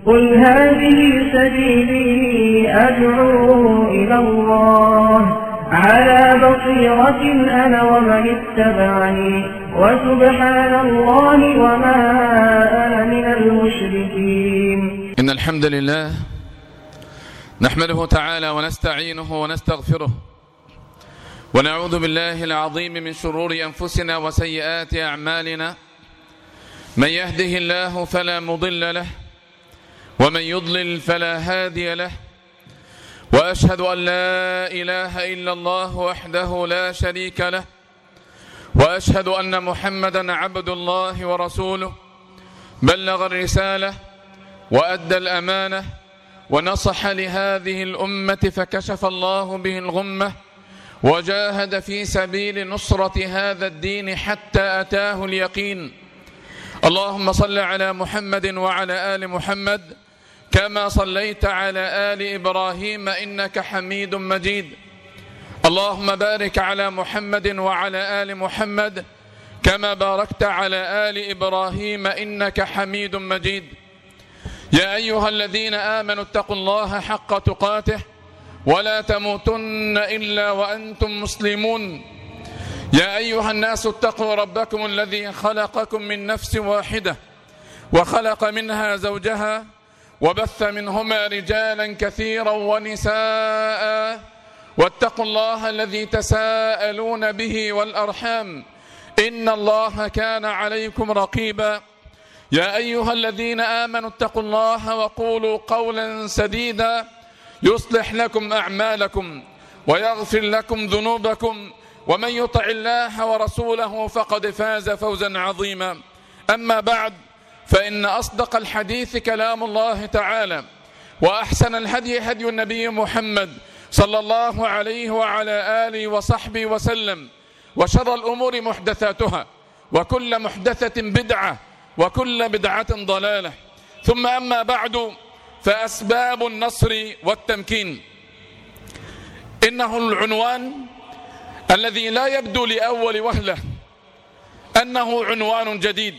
قل هذه سبيلي أدعو إلى الله على بصيرة أنا ومن اتبعني وسبحان الله وما أنا من المشركين. إن الحمد لله نحمده تعالى ونستعينه ونستغفره ونعوذ بالله العظيم من شرور أنفسنا وسيئات أعمالنا. من يهده الله فلا مضل له ومن يضلل فلا هادي له، وأشهد أن لا إله إلا الله وحده لا شريك له، وأشهد أن محمدا عبد الله ورسوله بلغ الرسالة وأدى الأمانة ونصح لهذه الأمة فكشف الله به الغمة وجاهد في سبيل نصرة هذا الدين حتى أتاه اليقين. اللهم صل على محمد وعلى آل محمد كما صليت على آل إبراهيم إنك حميد مجيد. اللهم بارك على محمد وعلى آل محمد كما باركت على آل إبراهيم إنك حميد مجيد. يا أيها الذين آمنوا اتقوا الله حق تقاته ولا تموتن إلا وأنتم مسلمون. يا أيها الناس اتقوا ربكم الذي خلقكم من نفس واحدة وخلق منها زوجها وبث منهما رجالا كثيرا ونساء، واتقوا الله الذي تساءلون به والأرحام إن الله كان عليكم رقيبا. يا أيها الذين آمنوا اتقوا الله وقولوا قولا سديدا يصلح لكم أعمالكم ويغفر لكم ذنوبكم، ومن يطع الله ورسوله فقد فاز فوزا عظيما. أما بعد، فإن أصدق الحديث كلام الله تعالى، وأحسن الهدي هدي النبي محمد صلى الله عليه وعلى آله وصحبه وسلم، وشر الأمور محدثاتها وكل محدثة بدعة وكل بدعة ضلالة. ثم أما بعد، فأسباب النصر والتمكين. إنه العنوان الذي لا يبدو لأول وهلة أنه عنوان جديد،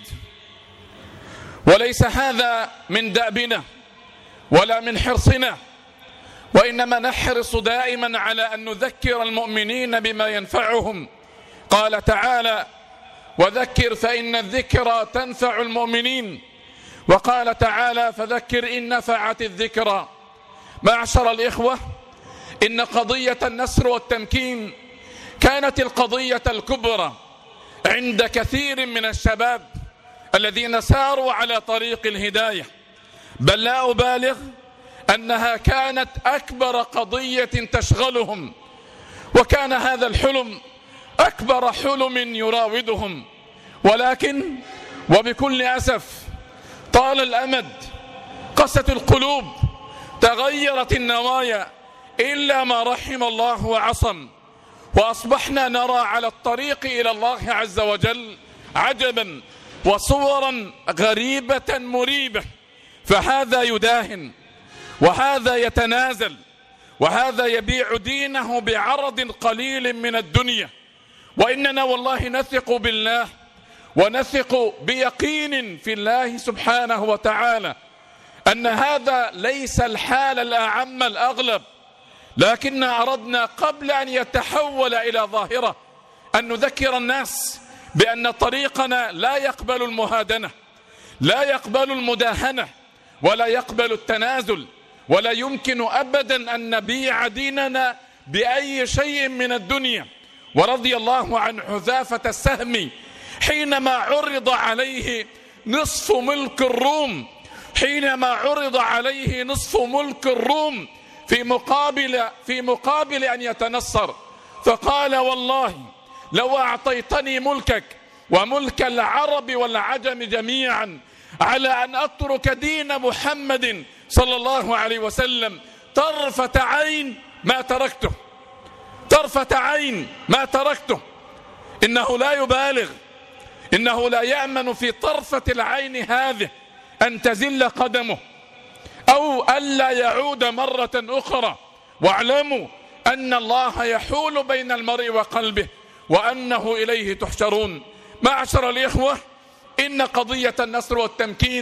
وليس هذا من دأبنا ولا من حرصنا، وإنما نحرص دائما على أن نذكر المؤمنين بما ينفعهم. قال تعالى: وذكر فإن الذكرى تنفع المؤمنين. وقال تعالى: فذكر إن نفعت الذكرى. معشر الإخوة، إن قضية النصر والتمكين كانت القضية الكبرى عند كثير من الشباب الذين ساروا على طريق الهداية، بل لا أبالغ أنها كانت أكبر قضية تشغلهم، وكان هذا الحلم أكبر حلم يراودهم. ولكن وبكل أسف طال الأمد، قست القلوب، تغيرت النوايا إلا ما رحم الله وعصم، وأصبحنا نرى على الطريق إلى الله عز وجل عجبا وصورا غريبة مريبة. فهذا يداهن، وهذا يتنازل، وهذا يبيع دينه بعرض قليل من الدنيا. وإننا والله نثق بالله ونثق بيقين في الله سبحانه وتعالى أن هذا ليس الحال الأعم الأغلب، لكن أردنا قبل أن يتحول إلى ظاهرة أن نذكر الناس بأن طريقنا لا يقبل المهادنة، لا يقبل المداهنة، ولا يقبل التنازل، ولا يمكن أبدا أن نبيع ديننا بأي شيء من الدنيا. ورضي الله عن حذافة السهمي حينما عرض عليه نصف ملك الروم، حينما عرض عليه نصف ملك الروم في مقابل أن يتنصر، فقال: والله لو أعطيتني ملكك وملك العرب والعجم جميعا على أن أترك دين محمد صلى الله عليه وسلم طرفة عين ما تركته، طرفة عين ما تركته. إنه لا يبالغ، إنه لا يأمن في طرفة العين هذه أن تزل قدمه أو ألا يعود مرة أخرى. واعلموا أن الله يحول بين المرء وقلبه وأنه إليه تحشرون. معشر الإخوة، إن قضية النصر والتمكين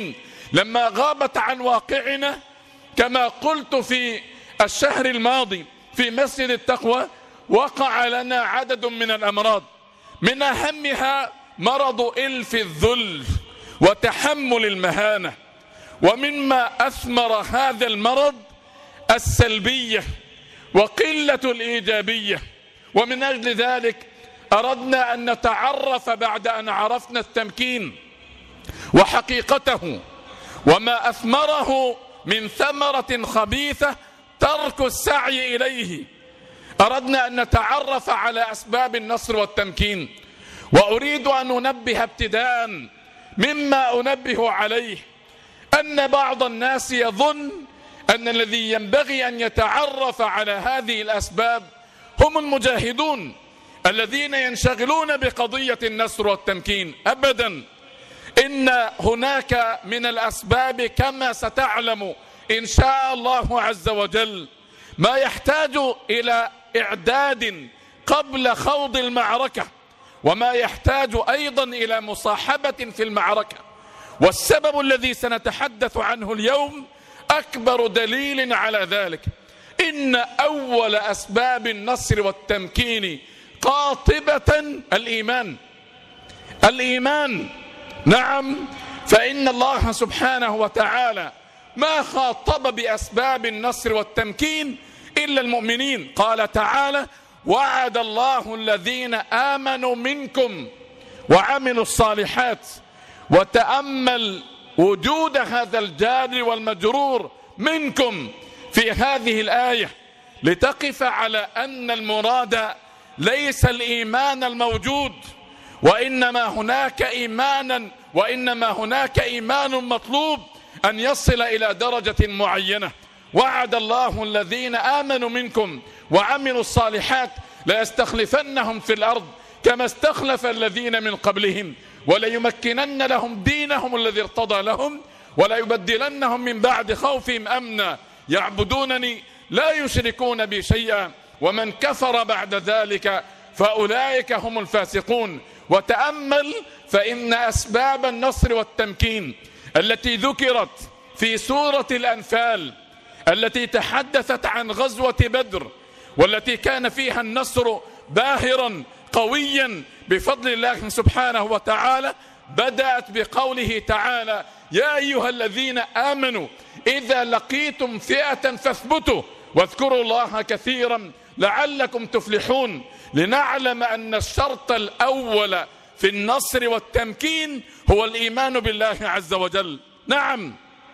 لما غابت عن واقعنا كما قلت في الشهر الماضي في مسجد التقوى، وقع لنا عدد من الأمراض، من أهمها مرض إلف الذل وتحمل المهانة. ومما أثمر هذا المرض السلبية وقلة الإيجابية. ومن أجل ذلك أردنا أن نتعرف بعد أن عرفنا التمكين وحقيقته وما أثمره من ثمرة خبيثة ترك السعي إليه. أردنا أن نتعرف على أسباب النصر والتمكين. وأريد أن أنبه ابتداء مما أنبه عليه أن بعض الناس يظن أن الذي ينبغي أن يتعرف على هذه الأسباب هم المجاهدون الذين ينشغلون بقضية النصر والتمكين. أبدا، إن هناك من الأسباب كما ستعلم إن شاء الله عز وجل ما يحتاج إلى إعداد قبل خوض المعركة، وما يحتاج أيضا إلى مصاحبة في المعركة. والسبب الذي سنتحدث عنه اليوم أكبر دليل على ذلك. إن أول أسباب النصر والتمكين قاطبة الإيمان. نعم، فإن الله سبحانه وتعالى ما خاطب بأسباب النصر والتمكين إلا المؤمنين. قال تعالى: وعد الله الذين آمنوا منكم وعملوا الصالحات. وتأمل وجود هذا الجار والمجرور منكم في هذه الآية لتقف على أن المراد ليس الإيمان الموجود، وإنما هناك إيمان مطلوب أن يصل إلى درجة معينة. وعد الله الذين آمنوا منكم وعملوا الصالحات ليستخلفنهم في الأرض كما استخلف الذين من قبلهم وليمكنن لهم دينهم الذي ارتضى لهم وليبدلنهم من بعد خوفهم أمنا يعبدونني لا يشركون بي شيئا ومن كفر بعد ذلك فأولئك هم الفاسقون. وتأمل فإن أسباب النصر والتمكين التي ذكرت في سورة الأنفال التي تحدثت عن غزوة بدر والتي كان فيها النصر باهرا قويا بفضل الله سبحانه وتعالى، بدأت بقوله تعالى: يا أيها الذين آمنوا إذا لقيتم فئة فاثبتوا واذكروا الله كثيرا لعلكم تفلحون. لنعلم أن الشرط الأول في النصر والتمكين هو الإيمان بالله عز وجل. نعم،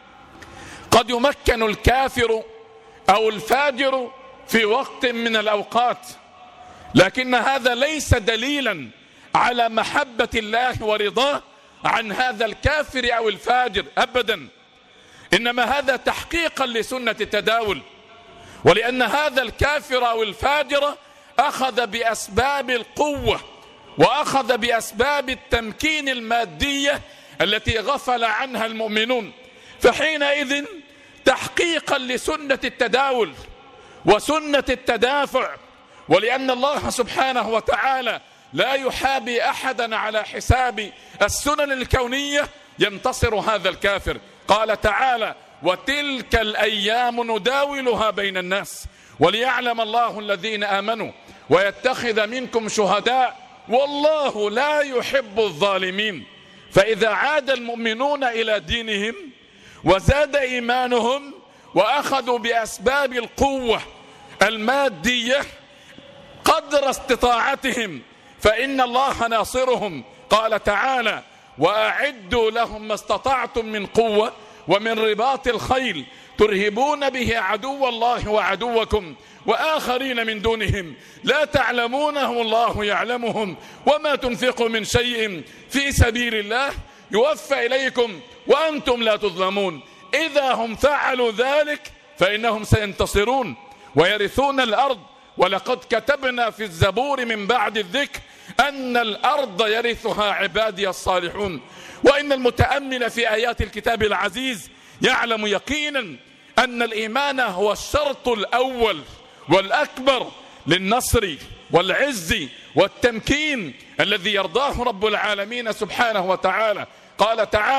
قد يمكن الكافر أو الفاجر في وقت من الأوقات، لكن هذا ليس دليلا على محبة الله ورضاه عن هذا الكافر أو الفاجر أبدا، إنما هذا تحقيقا لسنة التداول. ولأن هذا الكافر أو الفاجر أخذ بأسباب القوة وأخذ بأسباب التمكين المادية التي غفل عنها المؤمنون، فحينئذ تحقيقا لسنة التداول وسنة التدافع، ولأن الله سبحانه وتعالى لا يحابي أحدا على حساب السنن الكونية، ينتصر هذا الكافر. قال تعالى: وتلك الأيام نداولها بين الناس وليعلم الله الذين آمنوا ويتخذ منكم شهداء والله لا يحب الظالمين. فإذا عاد المؤمنون إلى دينهم وزاد إيمانهم وأخذوا بأسباب القوة المادية قدر استطاعتهم فإن الله ناصرهم. قال تعالى: وأعدوا لهم ما استطعتم من قوة ومن رباط الخيل ترهبون به عدو الله وعدوكم وآخرين من دونهم لا تعلمونهم الله يعلمهم وما تنفقوا من شيء في سبيل الله يوفى إليكم وأنتم لا تظلمون. إذا هم فعلوا ذلك فإنهم سينتصرون ويرثون الأرض. ولقد كتبنا في الزبور من بعد الذكر أن الأرض يرثها عبادي الصالحون. وإن المتأمل في آيات الكتاب العزيز يعلم يقينا أن الإيمان هو الشرط الأول والأكبر للنصر والعز والتمكين الذي يرضاه رب العالمين سبحانه وتعالى. قال تعالى: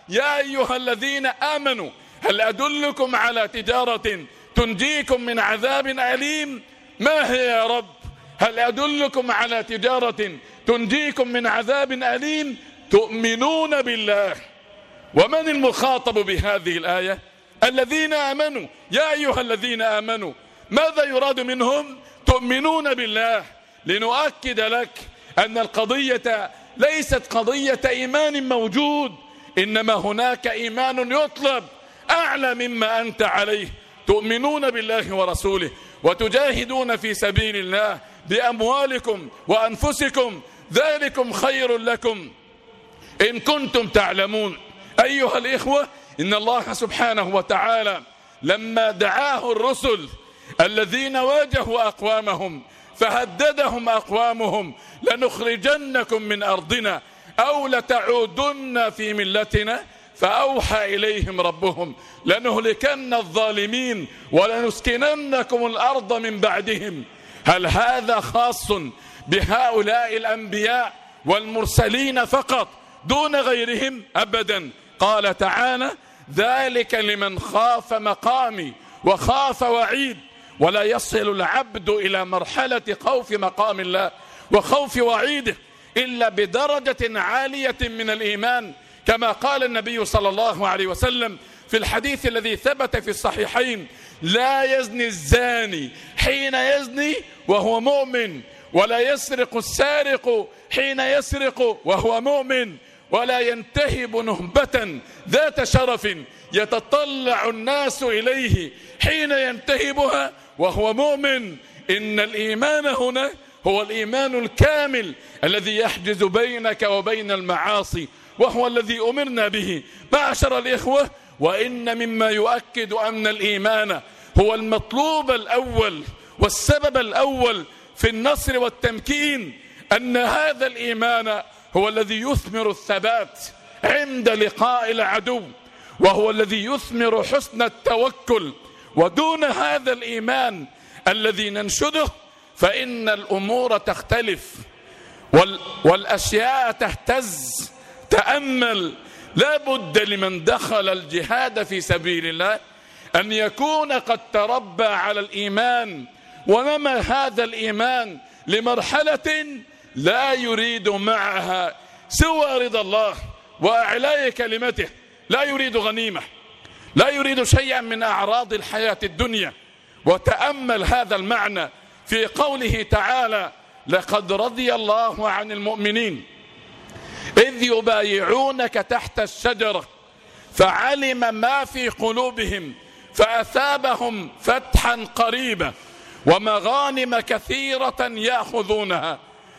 يا أيها الذين آمنوا هل أدلكم على تجارة تنجيكم من عذاب أليم؟ ما هي يا رب؟ هل أدلكم على تجارة تنجيكم من عذاب أليم؟ تؤمنون بالله. ومن المخاطب بهذه الآية؟ الذين آمنوا. يا أيها الذين آمنوا، ماذا يراد منهم؟ تؤمنون بالله. لنؤكد لك أن القضية ليست قضية إيمان موجود، إنما هناك إيمان يطلب أعلى مما أنت عليه. تؤمنون بالله ورسوله وتجاهدون في سبيل الله بأموالكم وأنفسكم، ذلكم خير لكم إن كنتم تعلمون. أيها الإخوة، إن الله سبحانه وتعالى لما دعاه الرسل الذين واجهوا أقوامهم فهددهم أقوامهم لنخرجنكم من أرضنا أو لتعودن في ملتنا، فأوحى إليهم ربهم لنهلكن الظالمين ولنسكننكم الأرض من بعدهم. هل هذا خاص بهؤلاء الأنبياء والمرسلين فقط دون غيرهم؟ أبدا. قال تعالى: ذلك لمن خاف مقامي وخاف وعيد. ولا يصل العبد إلى مرحلة خوف مقام الله وخوف وعيده إلا بدرجة عالية من الإيمان، كما قال النبي صلى الله عليه وسلم في الحديث الذي ثبت في الصحيحين: لا يزني الزاني حين يزني وهو مؤمن، ولا يسرق السارق حين يسرق وهو مؤمن، ولا ينتهب نهبة ذات شرف يتطلع الناس إليه حين ينتهبها وهو مؤمن. إن الإيمان هنا هو الإيمان الكامل الذي يحجز بينك وبين المعاصي، وهو الذي أمرنا به. معشر الإخوة، وإن مما يؤكد أن الإيمان هو المطلوب الأول والسبب الأول في النصر والتمكين، أن هذا الإيمان هو الذي يثمر الثبات عند لقاء العدو، وهو الذي يثمر حسن التوكل. ودون هذا الإيمان الذي ننشده فإن الأمور تختلف والأشياء تهتز. تأمل، لا بد لمن دخل الجهاد في سبيل الله أن يكون قد تربى على الإيمان ونمى هذا الإيمان لمرحلة لا يريد معها سوى رضا الله وإعلاء كلمته، لا يريد غنيمة، لا يريد شيئا من أعراض الحياة الدنيا. وتأمل هذا المعنى في قوله تعالى: لقد رضي الله عن المؤمنين إذ يبايعونك تحت الشجرة فعلم ما في قلوبهم فأثابهم فتحا قريبا ومغانم كثيرة يأخذونها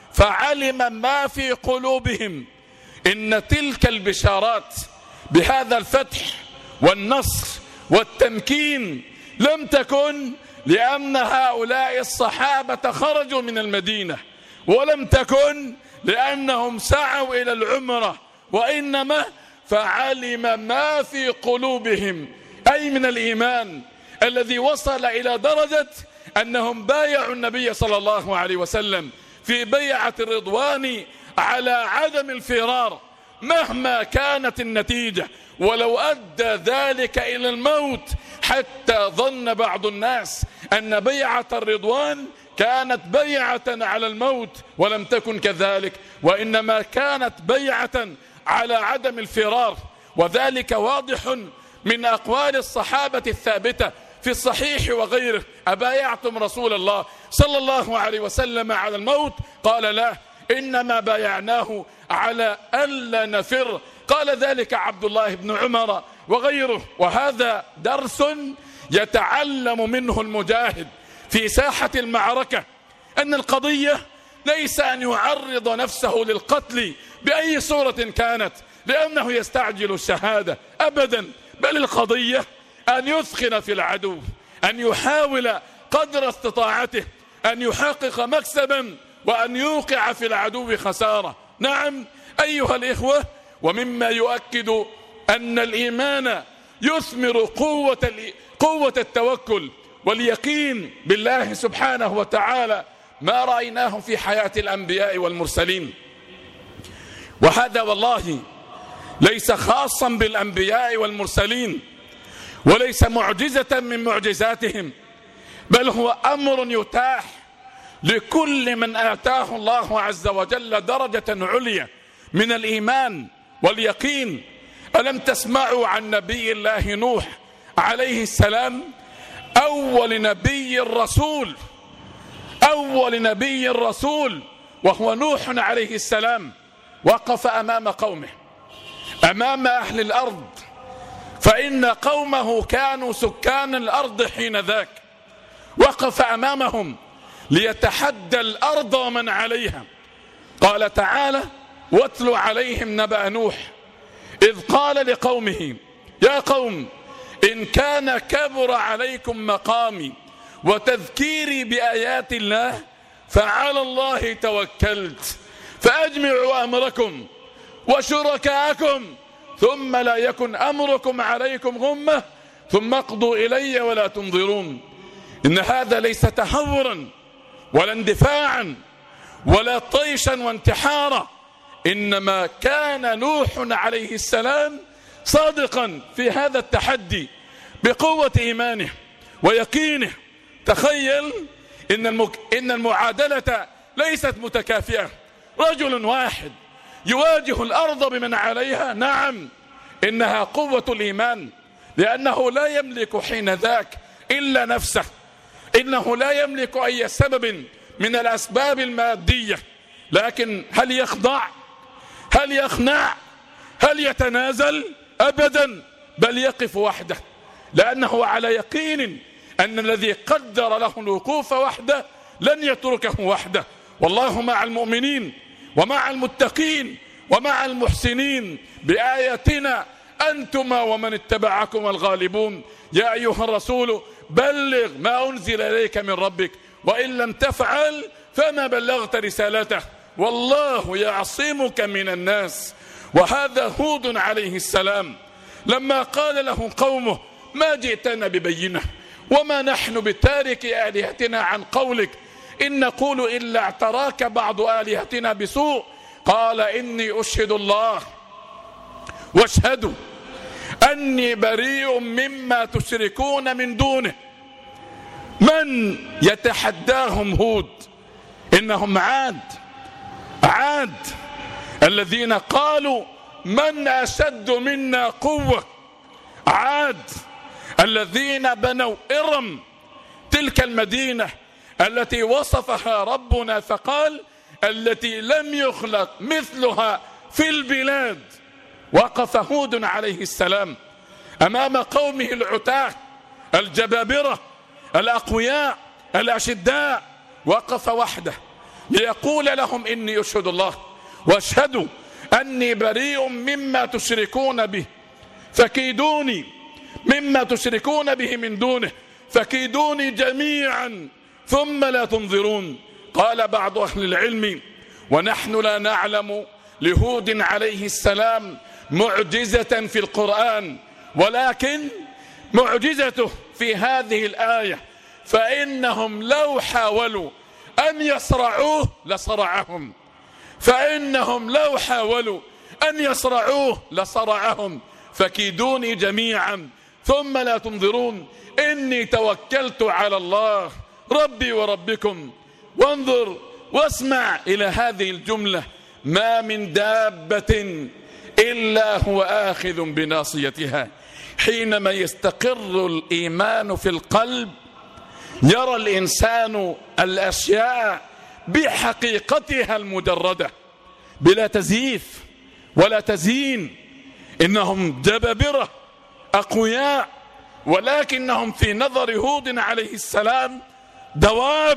فعلم ما في قلوبهم. إن تلك البشارات بهذا الفتح والنصر والتمكين لم تكن لأن هؤلاء الصحابة خرجوا من المدينة، ولم تكن لأنهم سعوا إلى العمرة، وإنما فعلم ما في قلوبهم، أي من الإيمان الذي وصل إلى درجة أنهم بايعوا النبي صلى الله عليه وسلم في بيعة الرضوان على عدم الفرار مهما كانت النتيجة، ولو أدى ذلك إلى الموت، حتى ظن بعض الناس أن بيعة الرضوان كانت بيعة على الموت، ولم تكن كذلك، وإنما كانت بيعة على عدم الفرار. وذلك واضح من أقوال الصحابة الثابتة في الصحيح وغيره: أبايعتم رسول الله صلى الله عليه وسلم على الموت؟ قال: لا، إنما بايعناه على ألا نفر. قال ذلك عبد الله بن عمر وغيره. وهذا درس يتعلم منه المجاهد في ساحة المعركة، أن القضية ليس أن يعرض نفسه للقتل بأي صورة كانت لأنه يستعجل الشهادة أبدا، بل القضية أن يثخن في العدو، أن يحاول قدر استطاعته أن يحقق مكسبا وأن يوقع في العدو خسارة. نعم أيها الإخوة، ومما يؤكد أن الإيمان يثمر قوة التوكل واليقين بالله سبحانه وتعالى ما رأيناه في حياة الأنبياء والمرسلين. وهذا والله ليس خاصا بالأنبياء والمرسلين، وليس معجزة من معجزاتهم، بل هو أمر يتاح لكل من آتاه الله عز وجل درجة عليا من الإيمان واليقين. ألم تسمعوا عن نبي الله نوح عليه السلام؟ أول نبي الرسول وهو نوح عليه السلام، وقف أمام قومه، أمام أهل الأرض، فإن قومه كانوا سكان الأرض حين ذاك. وقف أمامهم ليتحدى الأرض ومن عليها. قال تعالى: واتل عليهم نبأ نوح إذ قال لقومه يا قوم إن كان كبر عليكم مقامي وتذكيري بآيات الله فعلى الله توكلت فأجمعوا أمركم وشركاءكم ثم لا يكن أمركم عليكم غمة ثم اقضوا إلي ولا تنظرون. إن هذا ليس تهورا ولا اندفاعا ولا طيشا وانتحارا، إنما كان نوح عليه السلام صادقا في هذا التحدي بقوة إيمانه ويقينه. تخيل إن المعادلة ليست متكافئة. رجل واحد يواجه الأرض بمن عليها، نعم إنها قوة الإيمان، لأنه لا يملك حين ذاك إلا نفسه، إنه لا يملك أي سبب من الأسباب المادية. لكن هل يخضع؟ هل يخنع؟ هل يتنازل؟ أبدا، بل يقف وحده، لأنه على يقين أن الذي قدر له الوقوف وحده لن يتركه وحده. والله مع المؤمنين ومع المتقين ومع المحسنين بآياتنا أنتما ومن اتبعكم الغالبون. يا أيها الرسول بلغ ما أنزل إليك من ربك وإن لم تفعل فما بلغت رسالته والله يعصمك من الناس. وهذا هود عليه السلام لما قال له قومه ما جئتنا ببينة وما نحن بتارك آلهتنا عن قولك إن نقول إلا اعتراك بعض آلهتنا بسوء قال إني أشهد الله واشهدوا أني بريء مما تشركون من دونه. من يتحداهم هود؟ إنهم عاد الذين قالوا من أشد منا قوة، عاد الذين بنوا إرم، تلك المدينة التي وصفها ربنا فقال التي لم يخلق مثلها في البلاد. وقف هود عليه السلام أمام قومه العتاة الجبابرة الأقوياء الأشداء، وقف وحده ليقول لهم إني أشهد الله واشهدوا أني بريء مما تشركون به فكيدوني مما تشركون به من دونه فكيدوني جميعا ثم لا تنظرون. قال بعض أهل العلم ونحن لا نعلم لهود عليه السلام معجزة في القرآن، ولكن معجزته في هذه الآية فإنهم لو حاولوا أن يصرعوه لصرعهم، فإنهم لو حاولوا أن يصرعوه لصرعهم فكيدوني جميعا ثم لا تنظرون إني توكلت على الله ربي وربكم. وانظر واسمع إلى هذه الجملة ما من دابة إلا هو آخذ بناصيتها. حينما يستقر الإيمان في القلب يرى الإنسان الأشياء بحقيقتها المجردة بلا تزييف ولا تزيين. إنهم جبابرة أقوياء، ولكنهم في نظر هود عليه السلام دواب.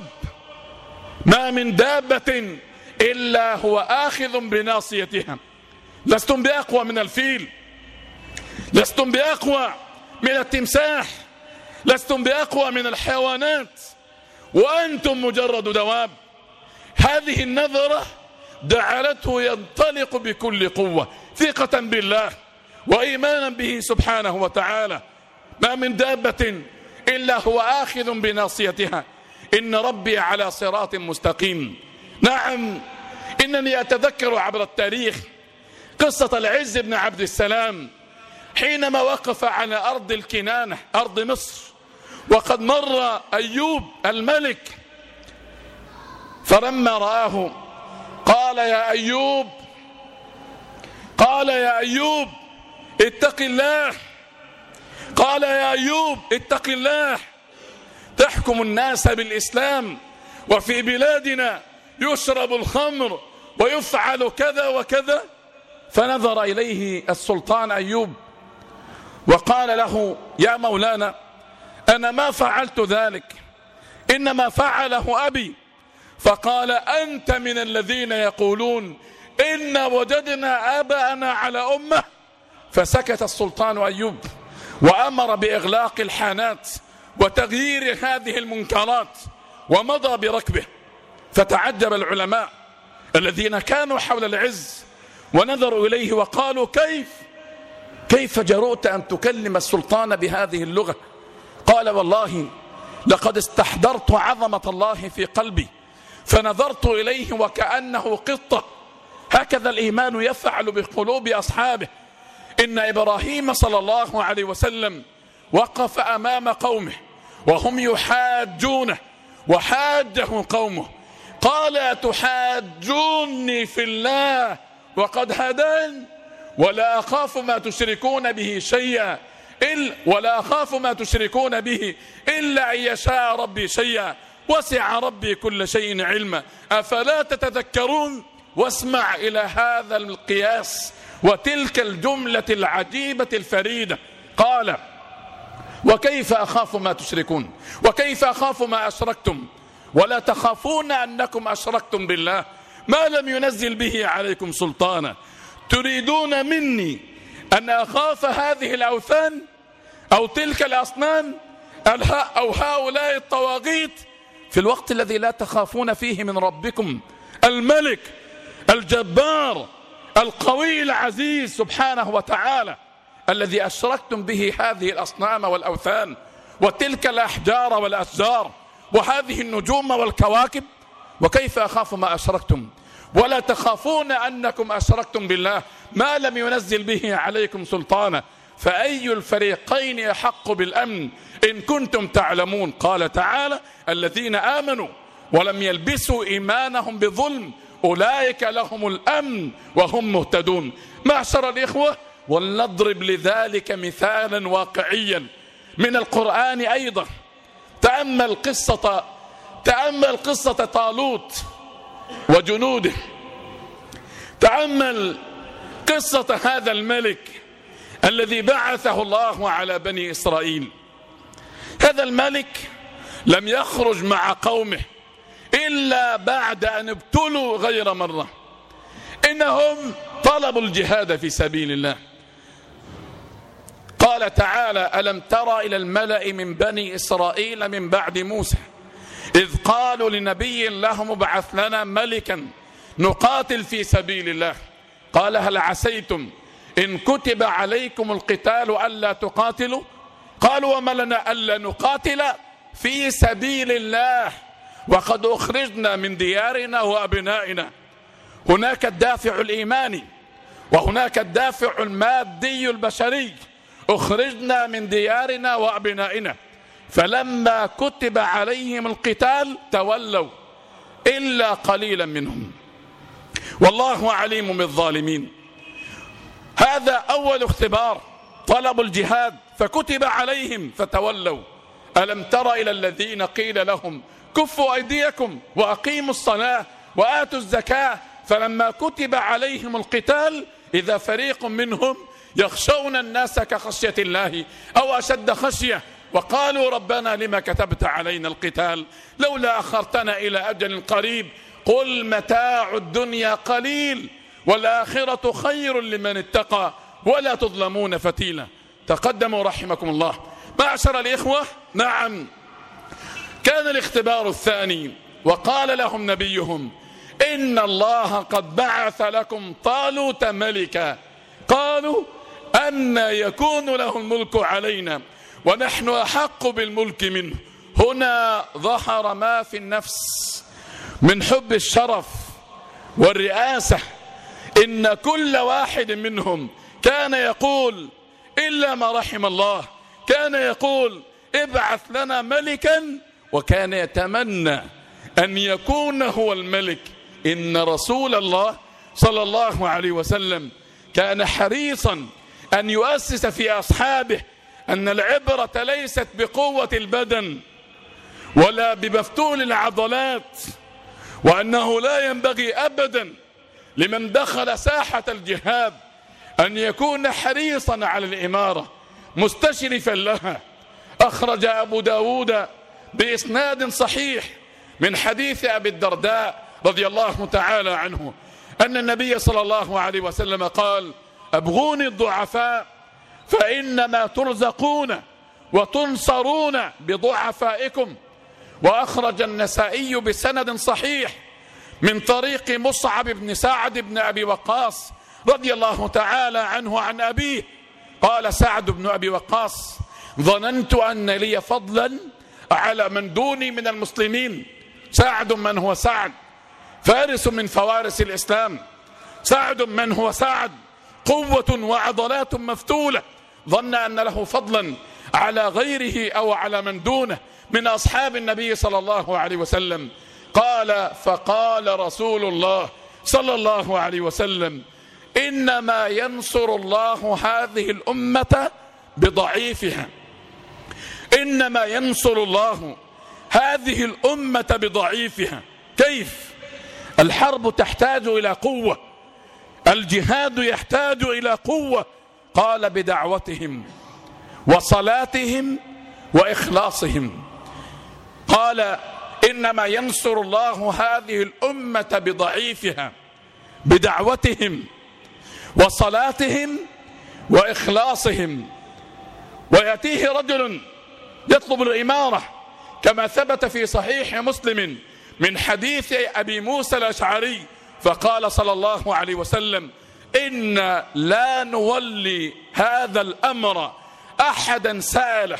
ما من دابة إلا هو آخذ بناصيتها. لستم بأقوى من الفيل، لستم بأقوى من التمساح، لستم بأقوى من الحيوانات، وأنتم مجرد دواب. هذه النظرة جعلته ينطلق بكل قوة ثقة بالله وإيمانا به سبحانه وتعالى. ما من دابة إلا هو آخذ بناصيتها إن ربي على صراط مستقيم. نعم إنني أتذكر عبر التاريخ قصة العز بن عبد السلام حينما وقف على أرض الكنانة أرض مصر، وقد مر أيوب الملك، فلما رآه قال يا أيوب اتق الله، قال يا أيوب اتق الله، تحكم الناس بالإسلام وفي بلادنا يشرب الخمر ويفعل كذا وكذا. فنظر إليه السلطان أيوب وقال له يا مولانا أنا ما فعلت ذلك، إنما فعله أبي. فقال أنت من الذين يقولون إن وجدنا آباءنا على أمة. فسكت السلطان أيوب وأمر بإغلاق الحانات وتغيير هذه المنكرات ومضى بركبه. فتعجب العلماء الذين كانوا حول العز ونظروا إليه وقالوا كيف جرؤت أن تكلم السلطان بهذه اللغة؟ قال والله لقد استحضرت عظمة الله في قلبي فنظرت إليه وكأنه قطة. هكذا الإيمان يفعل بقلوب أصحابه. إن إبراهيم صلى الله عليه وسلم وقف أمام قومه وهم يحاجونه وحاجه قومه، قال تحاجوني في الله وقد هدان ولا أخاف ما تشركون به إلا أن يشاء ربي شيئا وسع ربي كل شيء علما أفلا تتذكرون. واسمع إلى هذا القياس وتلك الجملة العجيبة الفريدة. قال وكيف أخاف ما تشركون، وكيف أخاف ما أشركتم ولا تخافون أنكم أشركتم بالله ما لم ينزل به عليكم سلطانا، تريدون مني أن أخاف هذه الأوثان أو تلك الأصنام أو هؤلاء الطواغيت في الوقت الذي لا تخافون فيه من ربكم الملك الجبار القوي العزيز سبحانه وتعالى الذي أشركتم به هذه الأصنام والأوثان وتلك الأحجار والأشجار وهذه النجوم والكواكب. وكيف أخاف ما أشركتم ولا تخافون أنكم أشركتم بالله ما لم ينزل به عليكم سلطانا فأي الفريقين يحق بالأمن إن كنتم تعلمون. قال تعالى الذين آمنوا ولم يلبسوا إيمانهم بظلم أولئك لهم الأمن وهم مهتدون. معشر الإخوة، ولنضرب لذلك مثالا واقعيا من القرآن أيضا. تأمل قصة طالوت وجنوده، تأمل قصة هذا الملك الذي بعثه الله على بني إسرائيل. هذا الملك لم يخرج مع قومه إلا بعد أن ابتلوا غير مرة. إنهم طلبوا الجهاد في سبيل الله. قال تعالى ألم تر إلى الملأ من بني إسرائيل من بعد موسى إذ قالوا لنبي لهم ابعث لنا ملكا نقاتل في سبيل الله قال هل عسيتم إن كتب عليكم القتال ألا تقاتلوا قالوا وما لنا ألا نقاتل في سبيل الله وقد أخرجنا من ديارنا وأبنائنا. هناك الدافع الإيماني وهناك الدافع المادي البشري. أخرجنا من ديارنا وأبنائنا. فلما كتب عليهم القتال تولوا إلا قليلا منهم والله عليم بالظالمين. هذا أول اختبار، طلبوا الجهاد فكتب عليهم فتولوا. ألم تر إلى الذين قيل لهم كفوا أيديكم وأقيموا الصلاة وآتوا الزكاة فلما كتب عليهم القتال إذا فريق منهم يخشون الناس كخشية الله أو أشد خشية وقالوا ربنا لما كتبت علينا القتال لولا أخرتنا إلى أجل قريب قل متاع الدنيا قليل والآخرة خير لمن اتقى ولا تظلمون فتيلا. تقدموا رحمكم الله. معشر الإخوة، نعم كان الاختبار الثاني وقال لهم نبيهم إن الله قد بعث لكم طالوت ملكا قالوا أن يكون له الملك علينا ونحن أحق بالملك منه. هنا ظهر ما في النفس من حب الشرف والرئاسة إن كل واحد منهم كان يقول إلا ما رحم الله، كان يقول ابعث لنا ملكا، وكان يتمنى أن يكون هو الملك. إن رسول الله صلى الله عليه وسلم كان حريصا أن يؤسس في أصحابه أن العبرة ليست بقوة البدن ولا بمفتول العضلات، وأنه لا ينبغي أبدا لمن دخل ساحة الجهاد أن يكون حريصا على الإمارة مستشرفا لها. أخرج أبو داود بإسناد صحيح من حديث أبي الدرداء رضي الله تعالى عنه أن النبي صلى الله عليه وسلم قال: أبغوني الضعفاء فإنما ترزقون وتنصرون بضعفائكم. وأخرج النسائي بسند صحيح من طريق مصعب بن سعد بن أبي وقاص رضي الله تعالى عنه عن أبيه قال سعد بن أبي وقاص: ظننت أن لي فضلا على من دوني من المسلمين. سعد من هو سعد؟ فارس من فوارس الإسلام. سعد من هو سعد؟ قوة وعضلات مفتولة. ظن أن له فضلا على غيره أو على من دونه من أصحاب النبي صلى الله عليه وسلم. فقال رسول الله صلى الله عليه وسلم: إنما ينصر الله هذه الأمة بضعيفها. إنما ينصر الله هذه الأمة بضعيفها. كيف؟ الحرب تحتاج إلى قوة، الجهاد يحتاج إلى قوة. قال: بدعوتهم وصلاتهم وإخلاصهم. قال: إنما ينصر الله هذه الأمة بضعيفها، بدعوتهم وصلاتهم وإخلاصهم. ويأتيه رجل يطلب الإمارة كما ثبت في صحيح مسلم من حديث أبي موسى الأشعري، فقال صلى الله عليه وسلم: إن لا نولي هذا الأمر أحدا سأله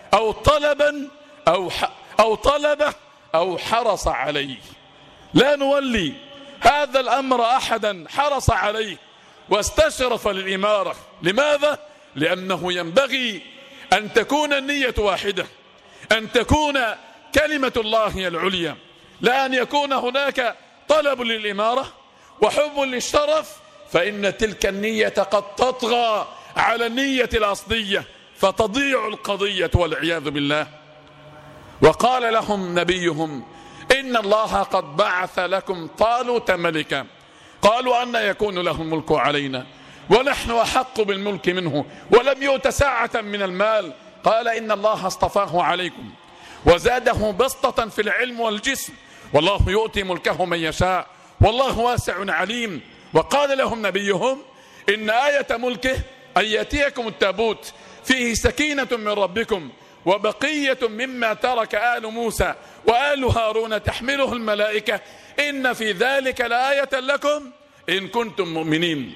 أو طلبه أو حرص عليه. لا نولي هذا الأمر أحدا حرص عليه واستشرف للإمارة. لماذا؟ لأنه ينبغي أن تكون النية واحدة، أن تكون كلمة الله هي العليا، لا أن يكون هناك طلب للإمارة وحب للشرف، فإن تلك النية قد تطغى على النية الأصلية فتضيع القضية والعياذ بالله. وقال لهم نبيهم: إن الله قد بعث لكم طالوت ملكا. قالوا: أن يكون له الملك علينا ونحن أحق بالملك منه ولم يؤت ساعة من المال. قال: إن الله اصطفاه عليكم وزاده بسطة في العلم والجسم، والله يؤتي ملكه من يشاء والله واسع عليم. وقال لهم نبيهم: إن آية ملكه أن يأتيكم التابوت فيه سكينة من ربكم وبقية مما ترك آل موسى وآل هارون تحمله الملائكة إن في ذلك لآية لكم إن كنتم مؤمنين.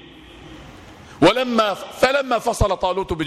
فلما فصل